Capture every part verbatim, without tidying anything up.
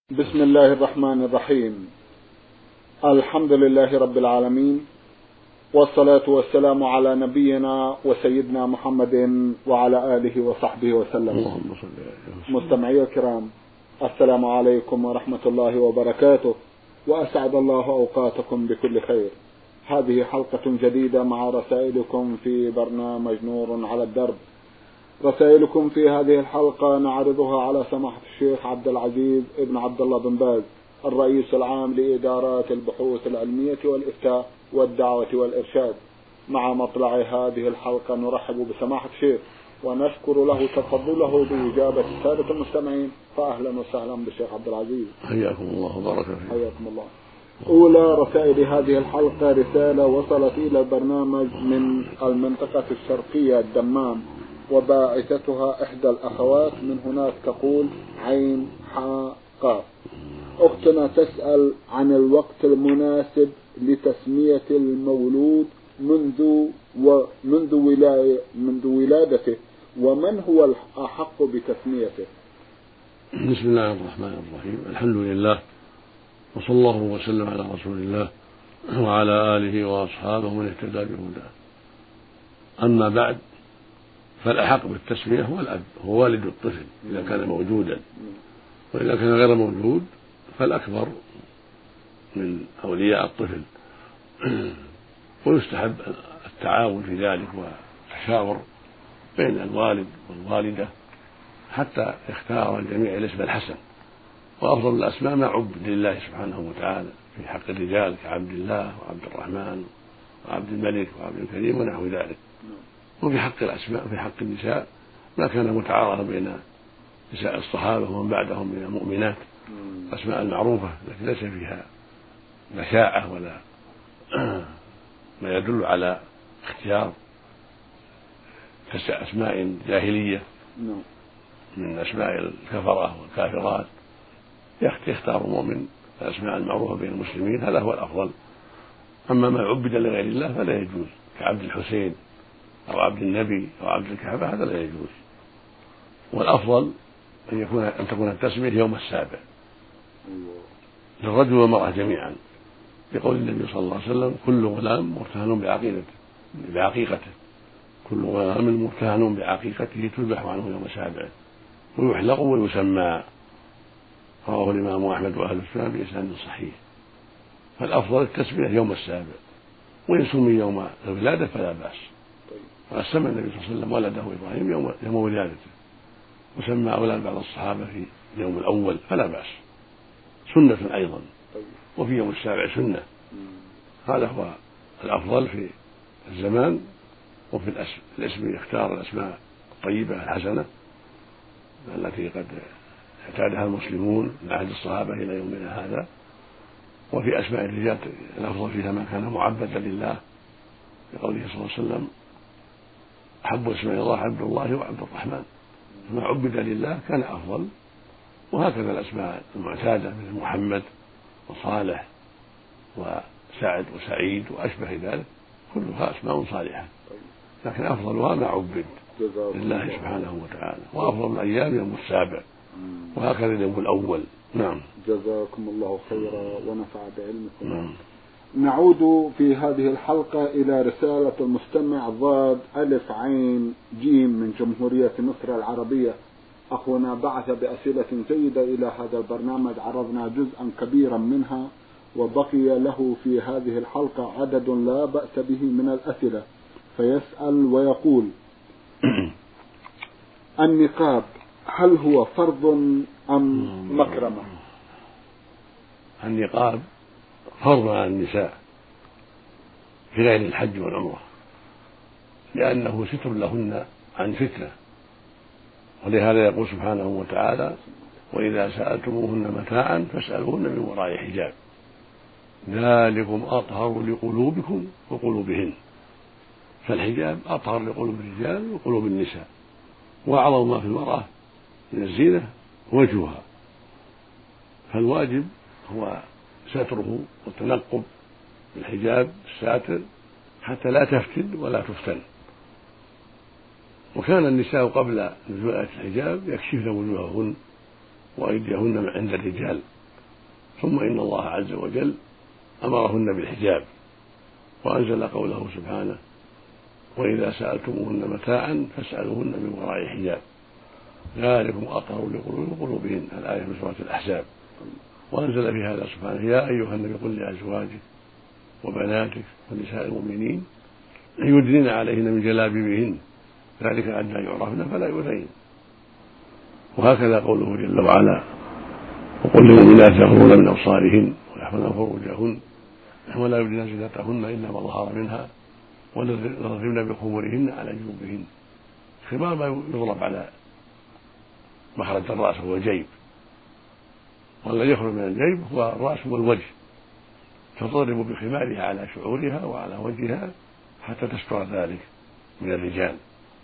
بسم الله الرحمن الرحيم. الحمد لله رب العالمين، والصلاة والسلام على نبينا وسيدنا محمد وعلى آله وصحبه وسلم. مستمعي الكرام، السلام عليكم ورحمة الله وبركاته، وأسعد الله أوقاتكم بكل خير. هذه حلقة جديدة مع رسائلكم في برنامج نور على الدرب. رسائلكم في هذه الحلقة نعرضها على سماحة الشيخ عبد العزيز ابن عبد الله بن باز، الرئيس العام لإدارات البحوث العلمية والإفتاء والدعوة والإرشاد. مع مطلع هذه الحلقة نرحب بسماحة الشيخ ونشكر له تفضله بإجابة السادة المستمعين، فأهلا وسهلا بالشيخ عبد العزيز. حياكم الله وبارك فيكم. حياكم الله. أولى رسائل هذه الحلقة رسالة وصلت إلى البرنامج من المنطقة الشرقية الدمام، وباعثتها إحدى الأخوات من هناك، تقول عين حاء قاف. أختنا تسأل عن الوقت المناسب لتسمية المولود منذ ومنذ ولاية منذ ولادته، ومن هو الأحق بتسميته؟ بسم الله الرحمن الرحيم. الحمد لله، وصلى الله وسلم على رسول الله وعلى آله وأصحابه من اهتدى بهداه. أما بعد، فالأحق بالتسمية هو الأب، هو والد الطفل إذا كان موجودا، وإذا كان غير موجود فالأكبر من أولياء الطفل. ويستحب التعاون في ذلك والتشاور بين الوالد والوالدة حتى يختار الجميع الاسم الحسن. وأفضل الأسماء ما عبد لله سبحانه وتعالى في حق الرجال كعبد الله وعبد الرحمن وعبد الملك وعبد الكريم ونحو ذلك. وفي حق الأسماء وفي حق النساء ما كان متعارضا بين نساء الصحابة ومن بعدهم من المؤمنات، الأسماء المعروفة التي ليس فيها مشاعة ولا ما يدل على اختيار أسماء جاهلية من أسماء الكفرة والكافرات. يختار المؤمن الأسماء المعروفة بين المسلمين، هذا هو الأفضل. أما ما عبد لغير الله فلا يجوز، كعبد الحسين أو عبد النبي أو عبد الكعبة، هذا لا يجوز. والأفضل أن يكون أن تكون التسمية يوم السابع للرجل والمرأة جميعا، لقول النبي صلى الله عليه وسلم: كل غلام مرتهن بعقيقته بعقيقته كل غلام مرتهن بعقيقته تذبح عنه يوم سابع ويحلق ويسمى. رواه الإمام أحمد وأهل السنن بإسناد صحيح. فالأفضل التسمية يوم السابع، وإن سمي يوم الولادة فلا بأس. وقد سمى النبي صلى الله عليه وسلم ولده إبراهيم يوم, يوم ولادته، وسمى أولاد بعض الصحابة في اليوم الأول، فلا بأس، سنة أيضا. وفي يوم السابع سنة. هذا هو الأفضل في الزمان. وفي الاسم, الاسم يختار الأسماء الطيبة الحسنة التي قد اعتادها المسلمون من عهد الصحابة إلى يومنا هذا. وفي أسماء الرجال الأفضل فيها ما كان معبدا لله، لقوله صلى الله عليه وسلم: أحب اسماء الله عبد الله وعبد الرحمن، فما عبد لله كان أفضل. وهكذا الأسماء المعتادة مثل محمد وصالح وسعد وسعيد وأشبه ذلك كلها أسماء صالحة، لكن أفضلها ما عبد لله سبحانه وتعالى. وأفضل الأيام يوم السابع، وهكذا اليوم الأول. نعم. جزاكم الله خيرا ونفع بعلمكم. نعم. نعود في هذه الحلقة إلى رسالة المستمع ضاد ألف عين جيم من جمهورية مصر العربية. أخونا بعث بأسئلة جيدة إلى هذا البرنامج، عرضنا جزءا كبيرا منها، وبقي له في هذه الحلقة عدد لا بأس به من الأسئلة. فيسأل ويقول: النقاب هل هو فرض أم مكرمة؟ النقاب فرض على النساء في غير الحج والعمرة، لأنه ستر لهن عن فتنة. ولهذا يقول سبحانه وتعالى: وإذا سألتموهن متاعا فاسألوهن من وراء حجاب ذلكم أطهر لقلوبكم وقلوبهن. فالحجاب أطهر لقلوب الرجال وقلوب النساء، وأعظم ما في المرأة من الزينة وجهها، فالواجب هو ستره والتنقب بالحجاب الساتر حتى لا تفتن ولا تفتن. وكان النساء قبل نزول آية الحجاب يكشفن وجوههن وأيديهن عند الرجال. ثم إن الله عز وجل أمرهن بالحجاب وأنزل قوله سبحانه: وإذا سألتموهن متاعا فاسألوهن من وراء حجاب ذلكم أطهر لقلوبهن، الآية من سورة الأحزاب. وأنزل في هذا سبحانه: يا أيها النبي قل لأزواجك وبناتك ونساء المؤمنين يدنين عليهن من جلابيبهن ذلك أدنى يعرفن فلا يؤذين. وهكذا قوله جل وعلا: وقل للمؤمنات يغضضن من أبصارهن ويحفظن فروجهن ولا يبدين زينتهن إلا ما ظهر منها وليضربن بخمورهن على جيوبهن. خمار ما يضرب على مخرج الرأس هو الجيب، والذي يخرج من الجيب هو الرأس والوجه، تضرب بخمارها على شعورها وعلى وجهها حتى تستر ذلك من الرجال.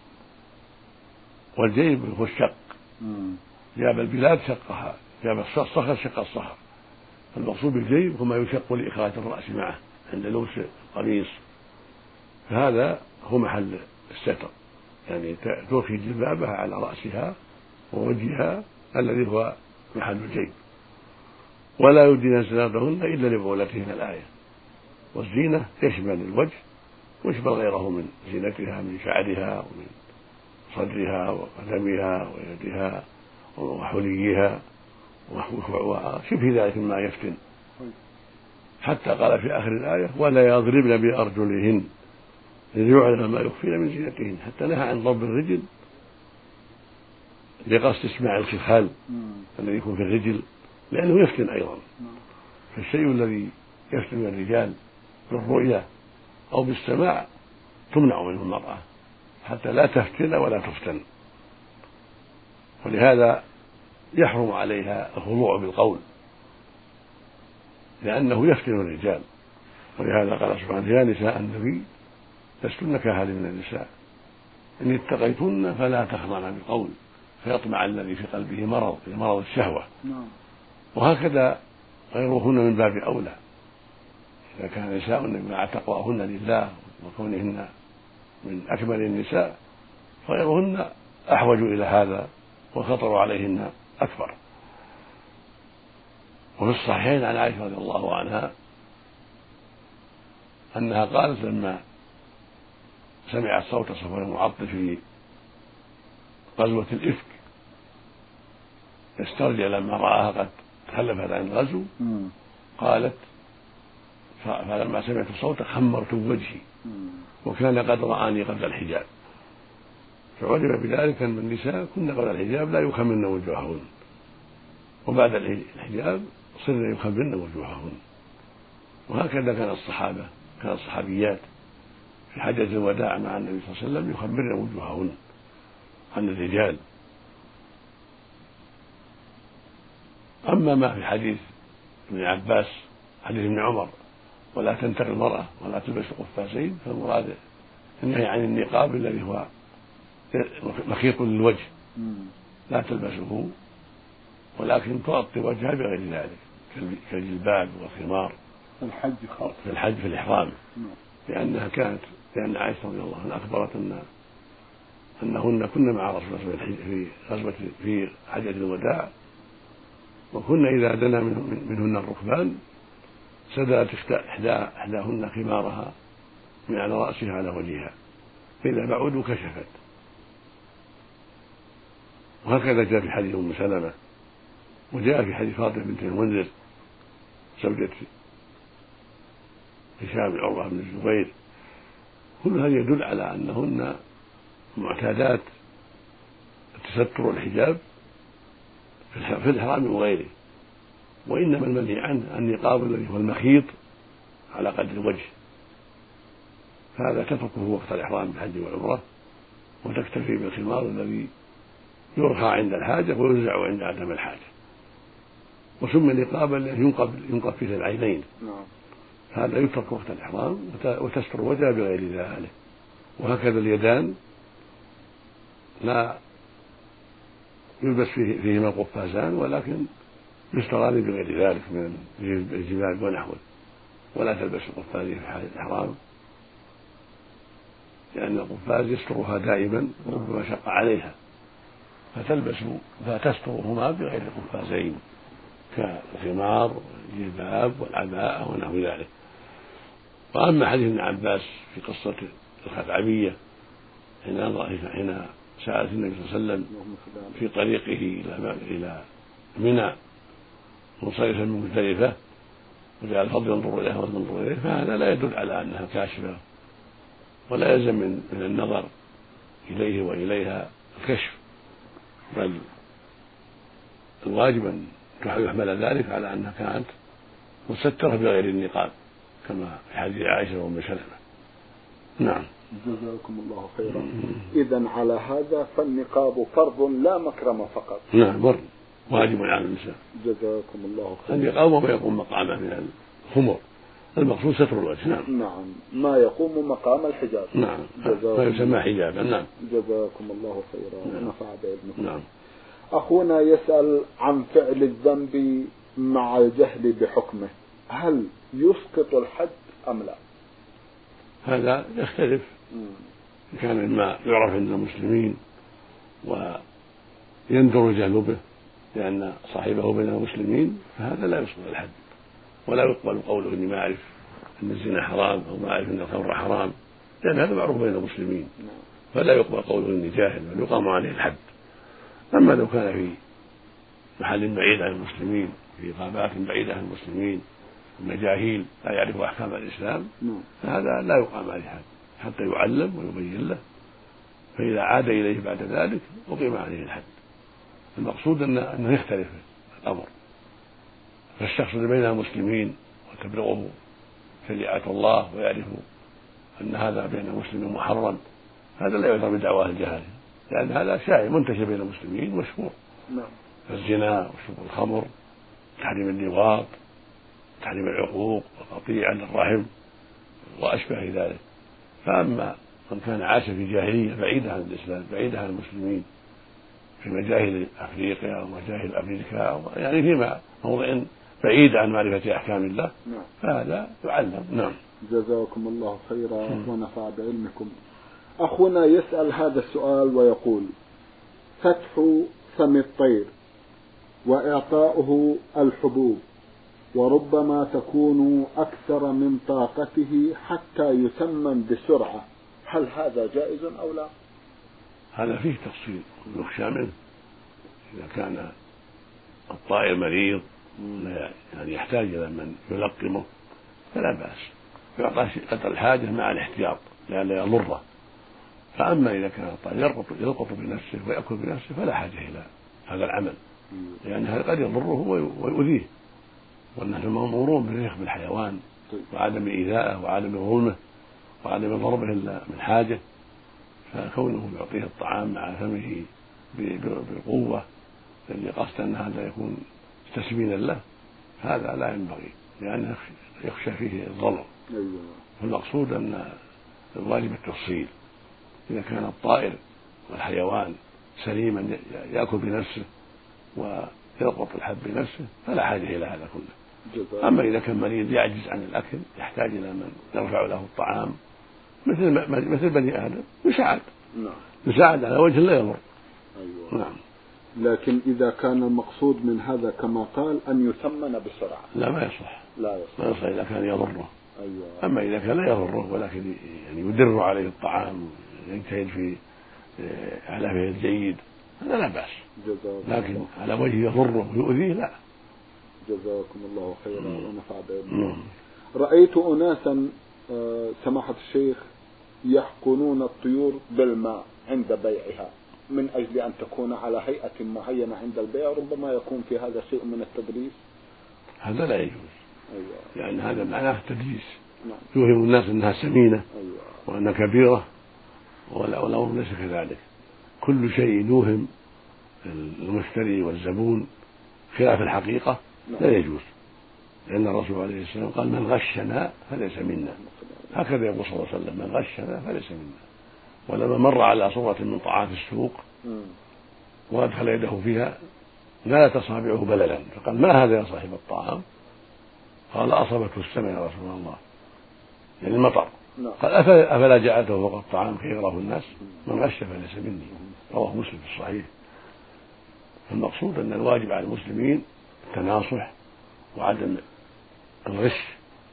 والجيب هو الشق، جاب البلاد شقها، جاب الصخر شق الصخر. المقصود بالجيب هو ما يشق لإخراج الرأس معه عند لبس قميص، فهذا هو محل الستر، يعني ترخي جلبابها على رأسها ووجهها الذي هو محل الجيب. ولا يبدين زينتهن إلا لبعولتهن، الآية. والزينة تشمل الوجه ويشمل غيره من زينتها من شعرها ومن صدرها وقدمها ويدها وحليها وشبه ذلك مما يفتن، حتى قال في آخر الآية: ولا يضربن بأرجلهن ليعلم ما يخفين من زينتهن، حتى نهى عن ضرب الرجل لقصد اسماع الخلخال الذي يكون في الرجل، لأنه يفتن أيضا. فالشيء الذي يفتن الرجال بالرؤية أو بالسماع تمنع منه المرأة حتى لا تفتن ولا تفتن. ولهذا يحرم عليها الخضوع بالقول لأنه يفتن الرجال. ولهذا قال سبحانه: يا نساء النبي لستن كأحد من النساء إن اتقيتن فلا تخضعن بالقول فيطمع الذي في قلبه مرض مرض الشهوة. وهكذا غيرهن من باب أولى، إذا كان نساء مع تقواهن لله وكونهن من أكمل النساء فغيرهن أحوج إلى هذا والخطر عليهن أكبر. وفي الصحيحين عن عائشة رضي الله عنها أنها قالت لما سمعت صوت صفوان المعطل في غزوة الإفك يسترجع لما رآها قد تخلفت عن الغزو، قالت: فلما سمعت الصوت خمرت وجهي وكان قد رآني قبل الحجاب. فعلم بذلك أن النساء كن قبل الحجاب لا يخمرن وجوههن، وبعد الحجاب صرن يخمرن وجوههن. وهكذا كان الصحابة كان الصحابيات في حجة الوداع مع النبي صلى الله عليه وسلم يخمرن وجوههن عن الرجال. أما ما في حديث ابن عباس حديث ابن عمر: ولا تنتقي المرأة ولا تلبس قفازين، فالمراد النهي عن النقاب الذي هو مخيط للوجه لا تلبسه، ولكن تغطي وجهها بغير ذلك كالجلباب والخمار في الحج في الحج في الإحرام. لأنها كانت لأن عائشة رضي الله عنها أخبرت أن أنهن كن مع رسول الله في غزوة في حجة الوداع، وكن إذا دنا منهن الركبان سدلت إحداهن خمارها من على رأسها على وجهها، فإذا بعدوا كشفت. وهكذا جاء في حديث أم سلمة، وجاء في حديث فاطمة بنت المنذر زوجة هشام بن عروة بن الزبير. كل هذا يدل على أنهن معتادات التستر والحجاب في الإحرام وغيره، وإنما المنهي عنه النقاب الذي هو المخيط على قدر الوجه، فهذا تتركه وقت الإحرام بالحج والعمرة وتكتفي بالخمار الذي يرخى عند الحاجة وينزع عند عدم الحاجة. وسمي نقابا لأنه ينقب ينقب فيه العينين، هذا يترك وقت الإحرام وتستر وجهه بغير ذلك. وهكذا اليدان لا يلبس فيه فيهما القفازان، ولكن يستران بغير ذلك من الجبال ونحوه، ولا تلبس القفاز في حال الإحرام لأن القفاز يسترها دائما وربما شق عليها. فتلبس فتسترهما بغير قفازين كالخمار والجلباب والعباءة ونحو ذلك. وأما حديث ابن عباس في قصة الخثعمية حين سألت النبي صلى الله عليه وسلم في طريقه إلى منى منصرفا من مزدلفة وجعل الفضل ينظر إليها وتنظر إليه، فهذا لا يدل على أنها كاشفة، ولا يلزم من النظر إليه وإليها الكشف، بل الواجب أن يحمل ذلك على أنها كانت مستترة بغير النقاب كما في حديث عائشة وأم سلمة. نعم. جزاكم الله خيرا. إذن على هذا فالنقاب فرض لا مكرم فقط. نعم فرض واجب على النساء. جزاكم الله خيرا. النقاب وما يقوم مقامه من الخمر، المقصود ستر الوجه. نعم. نعم ما يقوم مقام الحجاب. نعم فيسمى حجابا. نعم. جزاكم الله خيرا ونفع بعلمكم. نعم. أخونا يسأل عن فعل الذنب مع الجهل بحكمه، هل يسقط الحد أم لا؟ هذا يختلف، إن كان مما يعرف عند المسلمين ويندر الجهل به لأن صاحبه بين المسلمين فهذا لا يسقط الحد، ولا يقبل قوله إني ما أعرف أن الزنا حرام أو ما أعرف أن الخمر حرام، لأن هذا معروف بين المسلمين، فلا يقبل قوله إني جاهل بل يقام عليه الحد. أما لو كان في محل بعيد عن المسلمين، في غابات بعيدة عن المسلمين، مجاهيل لا يعرف أحكام الإسلام، فهذا لا يقام عليه حد حتى يعلم ويبين له، فإذا عاد إليه بعد ذلك أقيم عليه الحد. المقصود أنه يختلف الأمر، فالشخص اللي بين المسلمين وتبلغه شريعة الله ويعرف أن هذا بين المسلمين محرم، هذا لا يعذر بدعواه الجهل، لأن هذا شائع منتشر بين المسلمين مشهور، الزنا وشرب الخمر، تحريم اللواط، تحريم العقوق وقطيعة الرحم وأشبه ذلك. فأما من كان عاش في جاهلية بعيدة عن الإسلام بعيدة عن المسلمين في مجاهل أفريقيا أو مجاهل أمريكا أو يعني في موضع بعيد عن معرفة أحكام الله فهذا يعلم. نعم. جزاكم الله خيرا ونفع بعلمكم. أخونا يسأل هذا السؤال ويقول: فتح فم الطير وإعطاؤه الحبوب وربما تكون أكثر من طاقته حتى يتمم بسرعة، هل هذا جائز أو لا؟ هذا فيه تفصيل يخشى منه، إذا كان الطائر مريض يعني يحتاج إلى من يلقمه فلا بأس، يعطى قدر الحاجة مع الاحتياط لئلا يضره. فأما إذا كان الطائر يلقط بنفسه ويأكل بنفسه فلا حاجة إلى هذا العمل، لأن هذا قد يضره ويؤذيه، والناس مأمورون بالرفق بالحيوان وعدم إيذائه وعدم ظلمه وعدم ضربه إلا من حاجة، فكونه يعطيه الطعام مع فمه بقوة الذي قصد أن هذا يكون تسمينا له هذا لا ينبغي، لأنه يخشى فيه الضرر. فالمقصود أن الواجب التفصيل، إذا كان الطائر والحيوان سليما يأكل بنفسه ويلقط الحب بنفسه فلا حاجة إلى هذا كله. أما إذا كان مريض يعجز عن الأكل يحتاج إلى من يرفع له الطعام مثل مثل بني آدم يساعد يساعد على وجه لا يضر. أيوة. نعم. لكن إذا كان المقصود من هذا كما قال أن يثمن بسرعة لا ما يصح لا يصح, ما يصح إذا كان يضره. أيوة. أما إذا كان لا يضره ولكن يعني يدر عليه الطعام يجتهد في علافه الجيد هذا لا بأس، لكن على وجه يضره ويؤذيه لا. جزاكم الله خيرا ونفع بكم. رأيت أناسا سماحة الشيخ يحقنون الطيور بالماء عند بيعها من أجل أن تكون على هيئة معينة عند البيع، ربما يكون في هذا شيء من التدريس. هذا لا يجوز. أيوة. لأن هذا معناه التدريس. نعم. يوهم الناس أنها سمينة. أيوة. وأنها كبيرة والأمر ليس كذلك. كل شيء يوهم المشتري والزبون خلاف الحقيقة لا يجوز، لأن الرسول عليه السلام قال من غشنا فليس منا، هكذا يقول صلى الله عليه وسلم من غشنا فليس منا. ولما مر على صورة من طعام السوق وأدخل يده فيها نالت أصابعه بللا، فقال ما هذا يا صاحب الطعام؟ قال أصابته السماء يا رسول الله، يعني المطر. قال أفلا جعلته فوق الطعام كي يراه الناس؟ من غش فليس مني، رواه مسلم في الصحيح. المقصود أن الواجب على المسلمين التناصح وعدم الغش،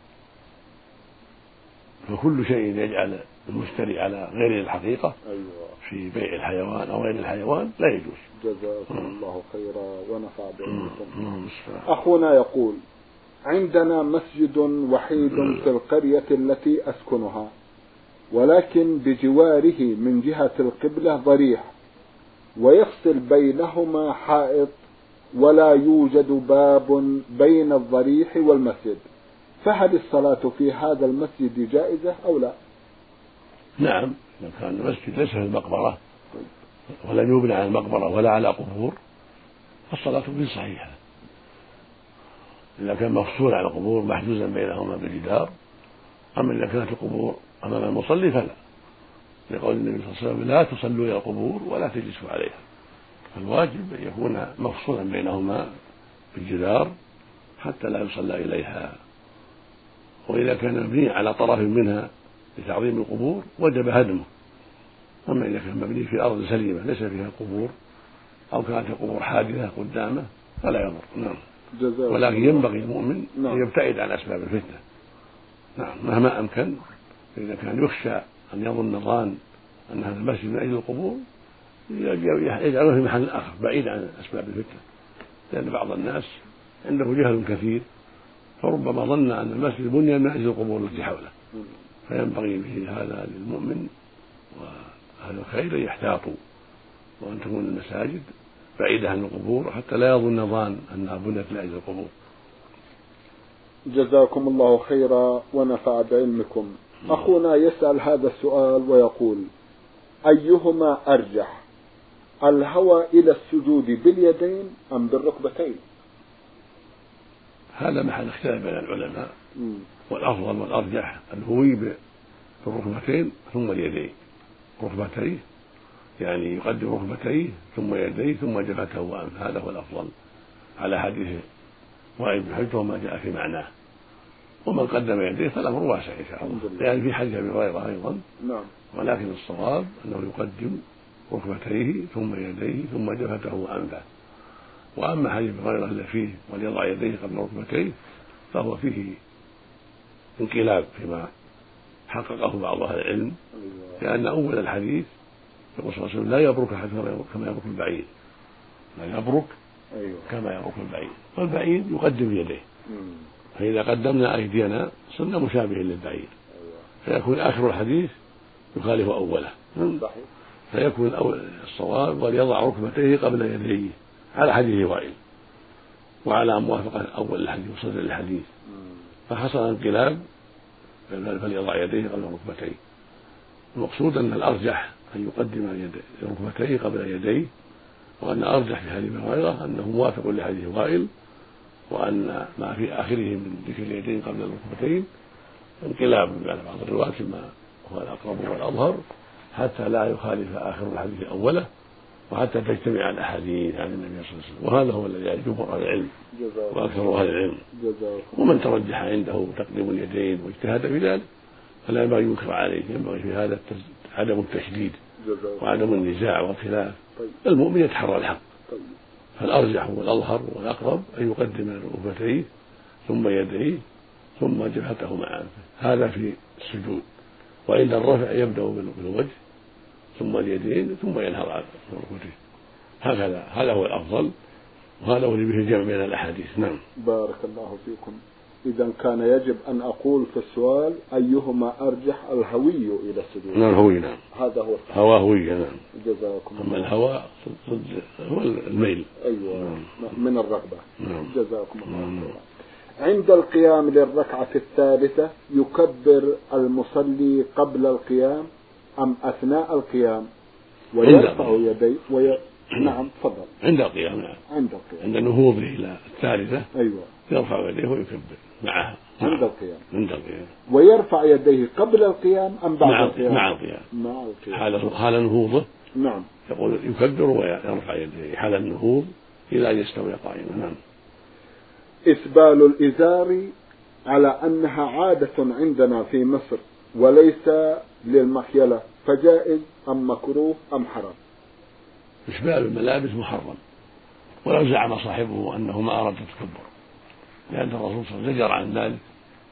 فكل شيء يجعل المشتري على غير الحقيقة في بيع الحيوان أو غير الحيوان لا يجوز. جزاكم الله خيرا ونفع بعلمكم. أخونا يقول: عندنا مسجد وحيد في القرية التي أسكنها، ولكن بجواره من جهة القبلة ضريح ويفصل بينهما حائط، ولا يوجد باب بين الضريح والمسجد، فهل الصلاة في هذا المسجد جائزة أو لا؟ نعم، إذا كان المسجد ليس في المقبرة ولم يبنى على المقبرة ولا على قبور فالصلاة فيه صحيحة. إذا كان مفصول على القبور محجوزا بينهما بجدار، أما إذا كانت القبور أمام المصلي فلا، لقول النبي صلى الله عليه وسلم: لا تصلوا إلى القبور ولا تجلسوا عليها. فالواجب أن يكون مفصولا بينهما بالجدار حتى لا يصلى إليها. وإذا كان مبني على طرف منها لتعظيم القبور وجب هدمه. أما إذا كان مبني في أرض سليمة ليس فيها قبور أو كانت القبور حادثة قدامه فلا يضر. نعم. ولكن ينبغي المؤمن أن يبتعد عن أسباب الفتنة، نعم، مهما أمكن. إذا كان يخشى أن يظن ظان أن هذا المسجد من أجل القبور يجعله في محل آخر بعيد عن أسباب الفتنة، لأن بعض الناس عنده جهل كثير فربما ظن أن المسجد بني من أجل القبور التي حوله. فينبغي به هذا للمؤمن وهذا الخير أن يحتاطوا وأن تكون المساجد بعيدة عن القبور حتى لا يظن ظان أنها بنيت من أجل القبور. جزاكم الله خيرا ونفع بعلمكم. أخونا يسأل هذا السؤال ويقول: أيهما أرجح، الهوى إلى السجود باليدين أم بالركبتين؟ هذا محل اختلاف بين العلماء، والأفضل والأرجح الهوي بالركبتين ثم اليدين، ركبتيه يعني يقدم ركبتيه ثم يديه ثم جبهته وأنفه، هذا هو الأفضل على حديث وائل بن حجر وما جاء في معناه. ومن قدم يديه فالأمر واسع إن شاء الله، يعني في حديث أبي هريرة أيضا. نعم. ولكن الصواب أنه يقدم ركبتيه ثم يديه ثم جبهته وأنفه. وأما حديث أبي هريرة الذي فيه وليضع يديه قبل ركبتيه فهو فيه انقلاب فيما حققه بعض أهل العلم، لأن أول الحديث يقول صلى الله عليه وسلم: لا يبرك كما يبرك البعير، لا يبرك كما يبرك البعير، والبعير يقدم يديه، فإذا قدمنا أيدينا صرنا مشابهين للبعير، فيكون آخر الحديث يخالف أوله، فيكون الصواب وليضع ركبتيه قبل يديه على حديث وائل وعلى موافقة أول الحديث وصدر الحديث، فحصل انقلاب فليضع يديه قبل ركبتيه. المقصود أن الأرجح أن يقدم ركبتيه قبل يديه، وأن أرجح في حديث هريرة أنه موافق لحديث وائل، وأن ما في آخره من ذكر اليدين قبل الركبتين انقلاب على بعض الرواة كما هو الأقرب والأظهر، حتى لا يخالف آخر الحديث أوله وحتى تجتمع الأحاديث عن النبي صلى الله عليه وسلم. وهذا هو الذي يعني جمهور أهل العلم وأكثر أهل العلم. ومن ترجح عنده تقديم اليدين واجتهد في ذلك فلا ينبغي ينكر عليه، ينبغي في هذا عدم التشديد وعدم النزاع والخلاف. المؤمن يتحرى الحق، فالأرجح والأظهر والأقرب أن يقدم ركبتيه ثم يديه ثم جبهته مع أنفه، هذا في السجود. وعند الرفع يبدأ بالوجه ثم اليدين ثم ينهض على ركبتيه، هكذا هذا هو الأفضل، وهذا هو اللي به الجمع بين الأحاديث. نعم. بارك الله فيكم. إذا كان يجب أن أقول في السؤال أيهما أرجح، الهوي إلى السجود. نعم الهوي، نعم هذا هو الصحيح. هوى هوي، نعم. جزاكم الله. أما الهوى هو الميل، أيوة، نعم. من الرغبة. نعم. جزاكم الله خيرا. نعم. عند القيام للركعة الثالثة يكبر المصلي قبل القيام أم أثناء القيام ويرفع يديه وي... نعم تفضل. عند القيام، نعم. عند القيام عند نهوضه إلى الثالثة أيوة يرفع يديه ويكبر معها عند القيام. عند القيام ويرفع يديه قبل القيام أم بعد مع القيام؟ مع القيام. مع القيام. حال حال نهوضه، نعم، يقول يكبر ويرفع يديه حال النهوض إلى أن يستوي قائما. نعم. إسبال الإزار على أنها عادة عندنا في مصر وليس للمخيلة، فجائز أم مكروه أم حرام؟ إسبال الملابس محرم، ولو زعم صاحبه أنه ما أراد التكبر، لأن الرسول صلى الله عليه وسلم زجر عن ذلك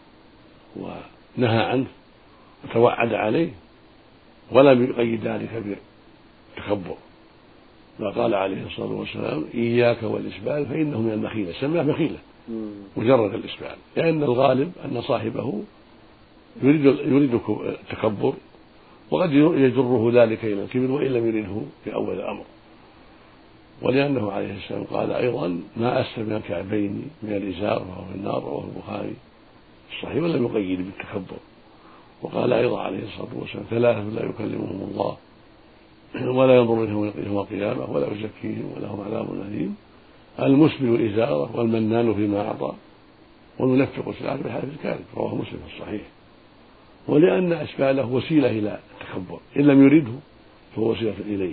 ونهى عنه وتوعد عليه، ولم يقيد ذلك بالتكبر، فقال عليه الصلاة والسلام إياك والإسبال فإنه من المخيلة، سماه مخيلة مجرد الإسبال، لأن الغالب أن صاحبه يريد يريد التكبر، وقد يجره ذلك إلى الكبر وإن لم يريده في أول الأمر. ولأنه عليه السلام قال أيضا ما أسفل من الكعبين من الإزار وهو في النار، رواه البخاري الصحيح، ولم يقيد بالتكبر. وقال أيضا عليه الصلاة والسلام ثلاثة لا يكلمهم الله ولا ينظر إليهم يوم القيامة ولا يزكيهم ولهم عذاب أليم: المسبل إزاره والمنان فيما أعطى والمنفق سلعته بالحلف الكاذب، رواه مسلم في الصحيح. ولأن أسباله وسيلة إلى التكبر، إن لم يرده فهو وسيلة إليه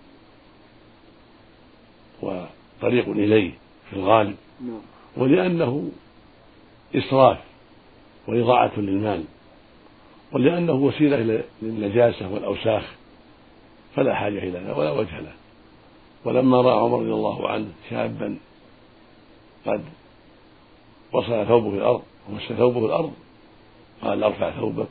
وطريق إليه في الغالب، ولأنه إسراف وإضاعة للمال، ولأنه وسيلة للنجاسة والأوساخ، فلا حاجة إلى ذلك ولا وجه له. ولما رأى عمر رضي الله عنه شابا قد وصل ثوبه في الأرض ومس ثوبه في الأرض قال: ارفع ثوبك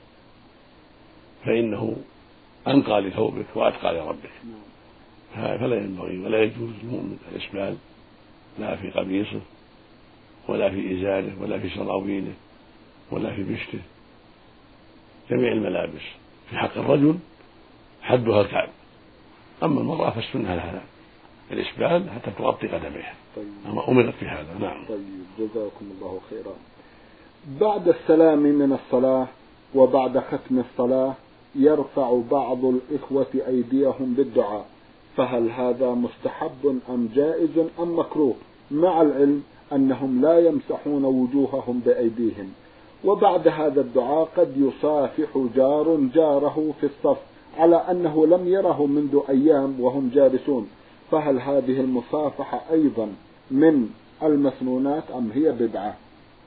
فإنه أنقى لثوبك وأتقى لربك. فلا ينبغي ولا يجوز للمؤمن الإسبال، لا في قميصه ولا في إزاره ولا في سراويله ولا في بشته، جميع الملابس. في حق الرجل حدها الكعب، أما المرأة فالسنة لها الإسبال حتى تغطي قدميها. طيب. أما أمرت في هذا. نعم. طيب، جزاكم الله خيرا. بعد السلام من الصلاة وبعد ختم الصلاة يرفع بعض الإخوة أيديهم بالدعاء، فهل هذا مستحب أم جائز أم مكروه، مع العلم أنهم لا يمسحون وجوههم بأيديهم؟ وبعد هذا الدعاء قد يصافح جار جاره في الصف على أنه لم يره منذ أيام وهم جالسون، فهل هذه المصافحة أيضا من المسنونات أم هي بدعة؟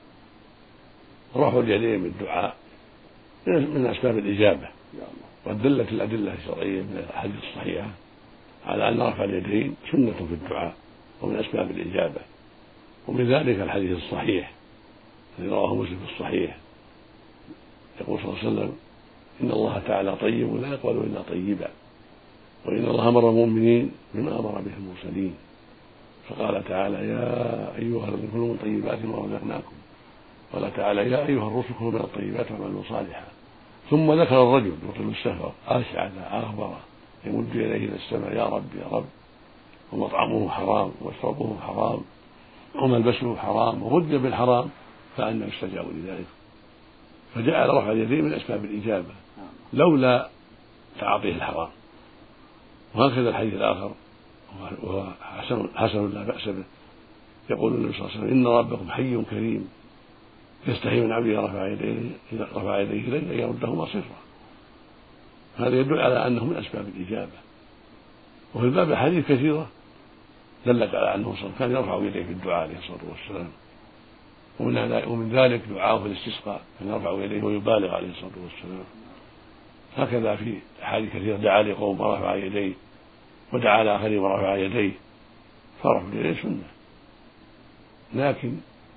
رفع اليدين بالدعاء من أسباب الإجابة، وقد دلت الأدلة الشرعية من الأحاديث الصحيحة على أن رفع اليدين سنة في الدعاء ومن أسباب الإجابة. ومن ذلك الحديث الصحيح الذي رواه مسلم في الصحيح، يقول صلى الله عليه وسلم: إن الله تعالى طيب لا يقبل إلا طيبا، وإن الله أمر المؤمنين بما أمر به المرسلين، فقال تعالى: يا أيها الذين كلوا من طيبات ما رزقناكم، قال تعالى: يا أيها الرسل كلوا من الطيبات واعملوا صالحا. ثم ذكر الرجل يطيل السفر أشعث أغبر يمد يديه إلى السماء: يا رب يا رب، ومطعمه حرام ومشربه حرام وملبسه حرام وغذي بالحرام، فأنى يستجاب لذلك. فجعل رفع اليدين من أسباب الإجابة لولا تعاطيه الحرام. وهكذا الحديث الآخر وهو حسن, حسن لا بأس به، يقول النبي صلى الله عليه وسلم: إن ربكم حي كريم يستحي من عبده رفع يديه إذا رفع يديه إليه أن يردهما صفرا. هذا يدل على أنه من أسباب الإجابة. وفي الباب أحاديث كثيرة دلت على أنه صلى الله عليه وسلم كان يرفع يديه في الدعاء عليه الصلاة والسلام، ومن ذلك دعاءه في الاستسقاء كان يرفع يديه ويبالغ عليه الصلاة والسلام. هكذا في أحاديث كثيرة دعا لقوم ورفع يديه ودعا لآخرين ورفع يديه، فرفع اليدين سنة. لكن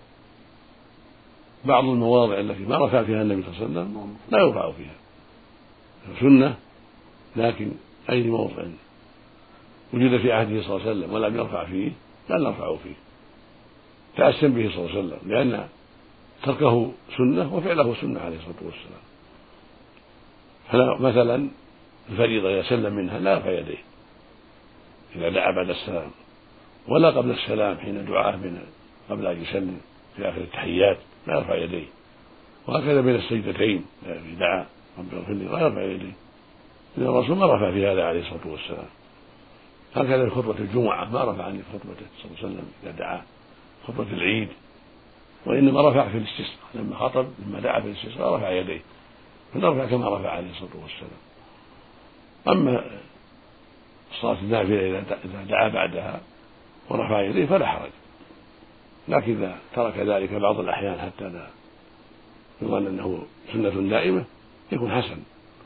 بعض المواضع التي ما رفع فيها النبي صلى الله عليه وسلم لا يرفع فيها سنة، لكن أي موضع وجد في عهده صلى الله عليه وسلم ولم يرفع فيه لا نرفع فيه، تأسم به صلى الله عليه وسلم، لأن تركه سنة وفعله سنة عليه الصلاة والسلام. فلا مثلا الفريضة إذا سلم منها لا يرفع يديه إذا دعا بعد السلام، ولا قبل السلام حين دعاه من قبل أن يسلم في آخر التحيات لا يرفع يديه، وهكذا بين السجدتين إذا دعا رب اغفر لي لا يرفع يديه، لأن الرسول ما رفع في هذا عليه الصلاة والسلام. هكذا في خطبة الجمعة ما رفع عن خطبته صلى الله عليه وسلم إذا دعا خطبة العيد، وإنما رفع في الاستسقاء لما خطب لما دعا في الاستسقاء رفع يديه، فنرفع كما رفع عليه الصلاة والسلام. أما الصلاة النافلة إذا دعا بعدها ورفع يديه فلا حرج، لكن إذا ترك ذلك بعض الأحيان حتى لا يظن أنه سنة دائمة يكون حسن،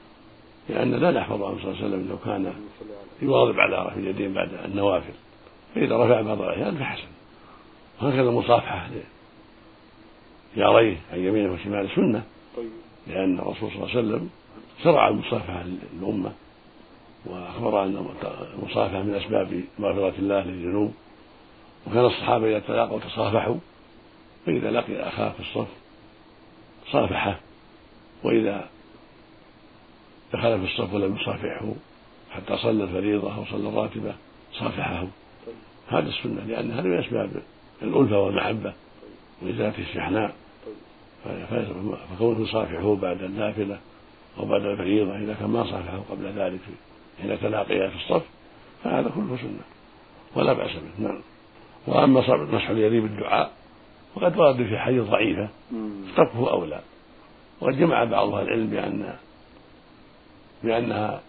لأن لا نحفظ عنه صلى الله عليه وسلم لو كان يواظب على رفع اليدين بعد النوافل، فإذا رفع بعض الأحيان فحسن. وهكذا المصافحة جاريه عن يمينه وشماله سنة، لأن الرسول صلى الله عليه وسلم شرع المصافحة للأمة وأخبر أن المصافحة من أسباب مغفرة الله للذنوب. وكان الصحابة إذا تلاقوا تصافحوا، فإذا لقي أخاه في الصف صافحه، وإذا دخل في الصف ولم يصافحه حتى صلى الفريضة أو صلى الراتبة صافحه. هذا السنة، لأن هذا من أسباب الألفة والمحبة وإزالة الشحناء. فكونه يصافحه بعد النافلة أو بعد الفريضة إذا كان ما صافحه قبل ذلك حين تلاقيا في الصف فهذا كله سنة ولا بأس به. نعم. وأما مسح اليدين بالدعاء وقد ورد في حديث ضعيفة تركه أولى، وقد جمع بعض أهل العلم بأن بأنها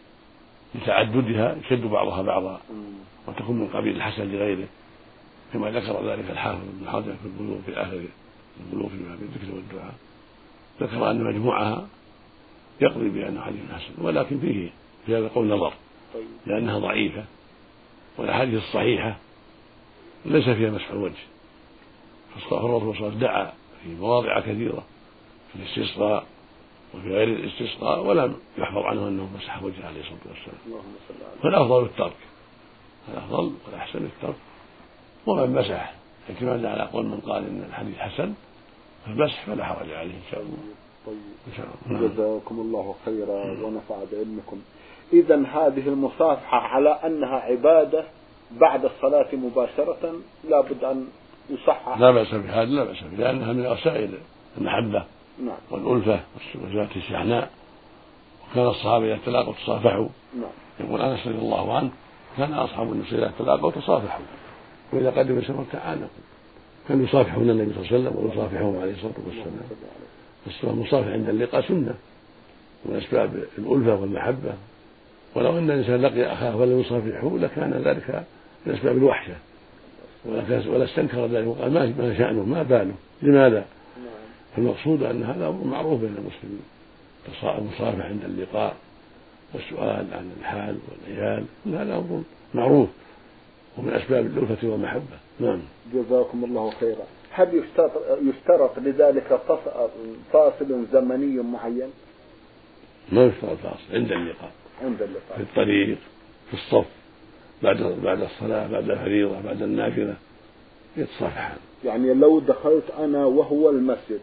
لتعددها يشد بعضها بعضا وتكون من قبيل الحسن لغيره، كما ذكر ذلك الحافظ ابن حجر في البلوغ في آخر البلوغ في باب الذكر والدعاء، ذكر أن مجموعها يقضي بأنه حديث حسن، ولكن فيه في هذا القول نظر لأنها ضعيفة، والأحاديث الصحيحة ليس فيها مسح الوجه. فالرسول صلى الله عليه وسلم دعا في مواضع كثيرة في الاستسقاء وفي غير الاستسقاء ولم يحفظ عنه أنه مسح وجهه عليه الصلاة والسلام. فالأفضل الترك، الأفضل والأحسن الترك. ومن مسح اعتمادا على قول من قال إن الحديث حسن فالمسح فلا حرج عليه إن شاء الله. طيب إن شاء الله. جزاكم الله خيرا ونفع بعلمكم. إذا هذه المصافحة على أنها عبادة بعد الصلاة مباشرة لا بد أن يصحح. لا بأس بهذا، لا بأس به، لأنها من وسائل المحبة نعم. والألفة وزالة الشحناء. وكان الصحابة إذا تلاقوا تصافحوا. نعم. يقول أنس رضي الله عنه كان أصحاب النبي إذا تلاقوا تصافحوا، وإذا قدم السفر تعانقوا، كانوا يصافحون النبي صلى الله عليه وسلم ويصافحهم عليه الصلاة والسلام. فالمصافحة عند اللقاء سنة من أسباب الألفة والمحبة، ولو أن الإنسان لقي أخاه ولم يصافحه لكان ذلك من أسباب الوحشة ولا استنكر ذلك وقال ما شأنه ما باله لماذا. فالمقصود أن هذا أمر معروف بين المسلمين، المصافحة عند اللقاء والسؤال عن الحال والعيال، هذا أمر معروف ومن أسباب الألفة والمحبة. نعم. جزاكم الله خيرا. هل يشترط لذلك فاصل زمني معين؟ ما يشترط فاصل عند اللقاء، عند اللقاء في الطريق في الصف بعد بعد الصلاة بعد الفريضة بعد النافلة يتصافحان. يعني لو دخلت أنا وهو المسجد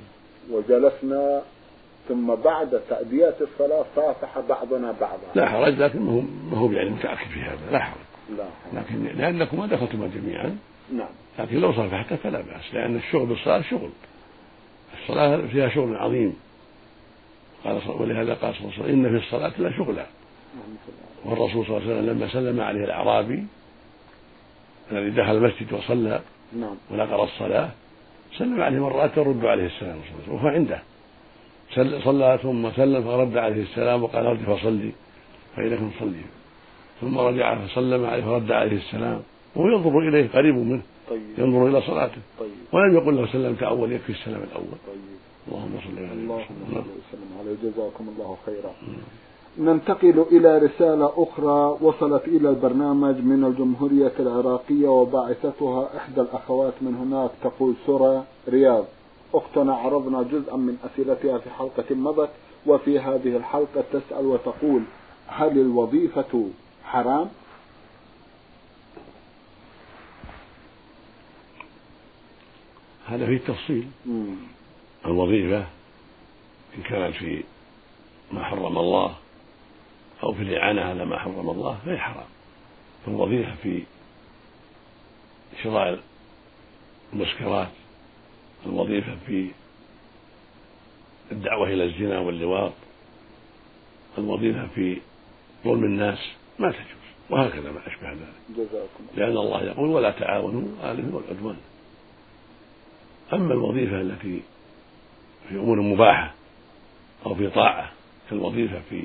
وجلسنا ثم بعد تأدية الصلاة صافح بعضنا بعضا لا حرج، لكن ما هو ما هو يعني متأكد في هذا، لا حرج. لا حرج. لكن لأنكم ما دخلتم جميعا. نعم. لكن لو صافحت فلا بأس، لأن الشغل بالصلاة شغل، الصلاة فيها شغل عظيم. قال ولهذا قال صلى الله عليه وسلم إن في الصلاة لا شغلا. والرسول صلى الله عليه وسلم لما سلم عليه الأعرابي الذي دخل المسجد وصلى نعم. ونقر الصلاة سلم عليه مرات ترد عليه السلام وهو عنده، صلى ثم سلم فرد عليه السلام وقال ارجع فصلي فإنك مصلي، ثم رجع فسلم عليه فرد عليه السلام وهو ينظر إليه قريب منه. طيب. ينظر إلى صلاته. طيب. ولم يقل له سلمت أول يكفي السلام الأول. طيب. اللهم صل على اللهم صل وسلم عليه. جزاكم الله خيرا. ننتقل إلى رسالة أخرى وصلت إلى البرنامج من الجمهورية العراقية وباعثتها إحدى الأخوات من هناك، تقول سورة رياض: أختنا عرضنا جزءا من أسئلتها في حلقة مضت، وفي هذه الحلقة تسأل وتقول: هل الوظيفة حرام؟ هذا فيه تفصيل. مم. الوظيفة إن كانت في ما حرم الله أو في الإعانة على ما حرم الله فهي حرام. فالوظيفة في شراء المسكرات، الوظيفة في الدعوة إلى الزنا واللواط، الوظيفة في ظلم الناس ما تجوز، وهكذا ما أشبه ذلك، لأن الله يقول: ولا تعاونوا على الإثم والعدوان. أما الوظيفة التي في أمور مباحة أو في طاعة كالوظيفة في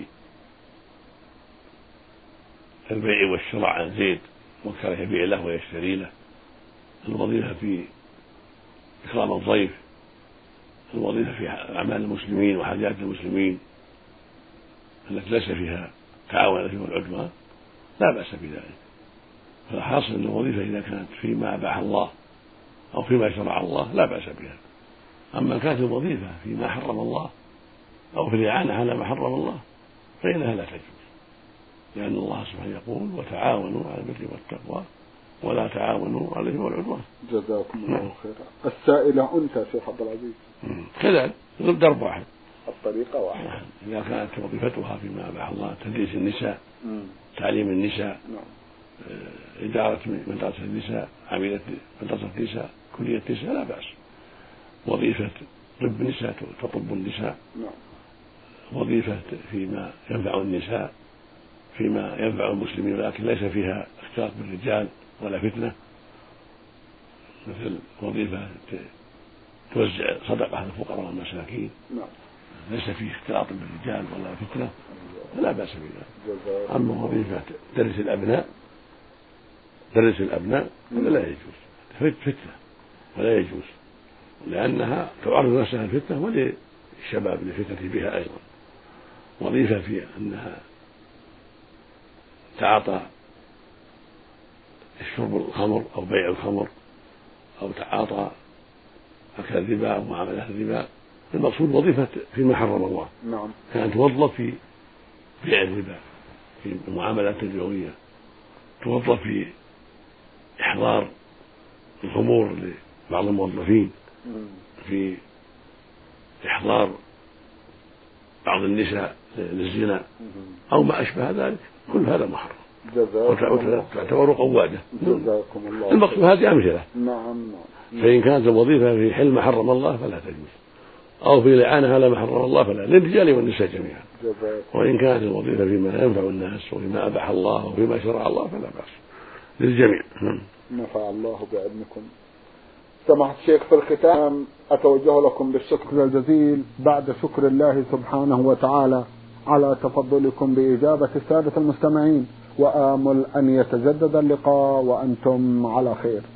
البيع والشراء عن زيد وكره يبيع له ويشتري له، الوظيفة في إكرام الضيف، الوظيفة في أعمال المسلمين وحاجات المسلمين التي ليس فيها تعاون على الإثم والعدوان لا بأس بذلك. فالحاصل أن الوظيفة إذا كانت فيما أباح الله أو فيما شرع الله لا بأس بها. أما كانت الوظيفة فيما حرم الله أو في الإعانة على ما حرم الله فإنها لا تجوز، لأن الله سبحانه يقول وتعاونوا على البر والتقوى ولا تعاونوا على الإثم والعدوان. جزاكم الله خيرا. السائلة أنت شيخ عبد العزيز كذلك درب واحد، الطريقة واحدة. إذا كانت وظيفتها فيما أباح الله تدريس النساء، مم. تعليم النساء، نعم. إدارة مدرسة النساء، عميدة مدرسة النساء، كلية النساء لا بأس. وظيفة طب النساء تطب النساء، نعم. وظيفة فيما ينفع النساء فيما ينفع المسلمين ولكن ليس فيها اختلاط بالرجال ولا فتنة، مثل وظيفة توزع صدقة على الفقراء والمساكين، نعم. ليس فيه اختلاط بالرجال ولا فتنة فلا بأس بذلك. أما وظيفة درس الأبناء درس الأبناء هذا لا يجوز، فتنة ولا يجوز، لأنها تعرض نفسها الفتنة وللشباب لفتنة بها أيضا. وظيفة في أنها تعاطى الشرب الخمر أو بيع الخمر أو تعاطى أكل الربا أو معاملة الربا، المقصود وظيفة فيما حرم الله. نعم. كانت توظف في بيع الربا، في المعاملات الربوية، توظف في إحضار الخمور لبعض الموظفين، في إحضار بعض النساء للزنا أو ما أشبه ذلك، كل هذا محرم وتعتبر قوادة. جزاكم الله. المقصود هذه أمثلة. نعم نعم. فإن كانت الوظيفة في حل ما حرم الله فلا تجوز، أو في الإعانة على ما حرم الله فلا، للرجال والنساء جميعا. وإن كانت الوظيفة فيما ينفع الناس وفيما أباح الله وفيما شرع الله فلا بأس للجميع. نفع الله بعلمكم. سماحة الشيخ، في الختام أتوجه لكم بالشكر الجزيل بعد شكر الله سبحانه وتعالى على تفضلكم بإجابة السادة المستمعين، وآمل أن يتجدد اللقاء وأنتم على خير.